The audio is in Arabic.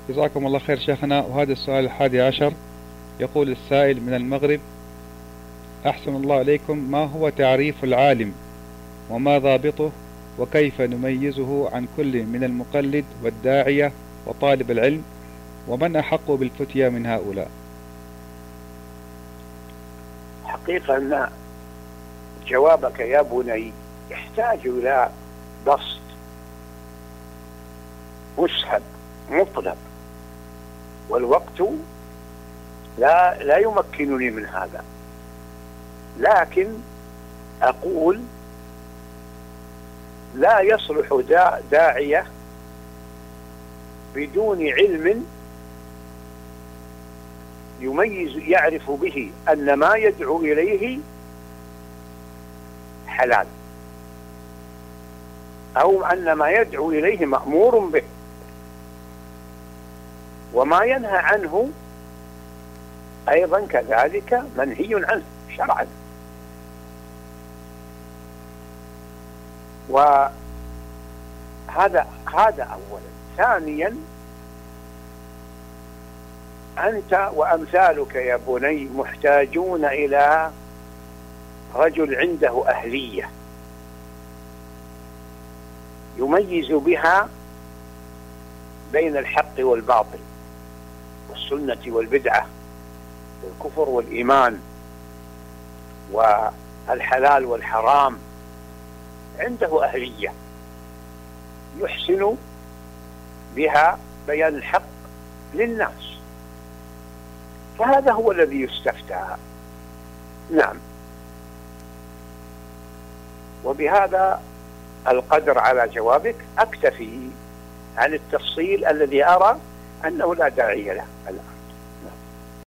جزاكم الله خير شيخنا. وهذا السؤال 11 يقول السائل من المغرب: أحسن الله عليكم، ما هو تعريف العالم وما ضابطه، وكيف نميزه عن كل من المقلد والداعية وطالب العلم، ومن أحق بالفتيا من هؤلاء؟ حقيقة أن جوابك يا بني يحتاج إلى بسط مسهب مطلب، والوقت لا يمكنني من هذا، لكن أقول لا يصلح داعية بدون علم يعرف به أن ما يدعو إليه حلال، أو أن ما يدعو إليه مأمور به، وما ينهى عنه أيضا كذلك منهي عنه شرعا. وهذا أولا. ثانيا، أنت وأمثالك يا بني محتاجون إلى رجل عنده أهلية يميز بها بين الحق والباطل والسنة والبدعة والكفر والإيمان والحلال والحرام، عنده أهلية يحسن بها بيان الحق للناس، فهذا هو الذي يستفتى. نعم. وبهذا القدر على جوابك أكتفي عن التفصيل الذي أرى أنه لا داعي له الآن.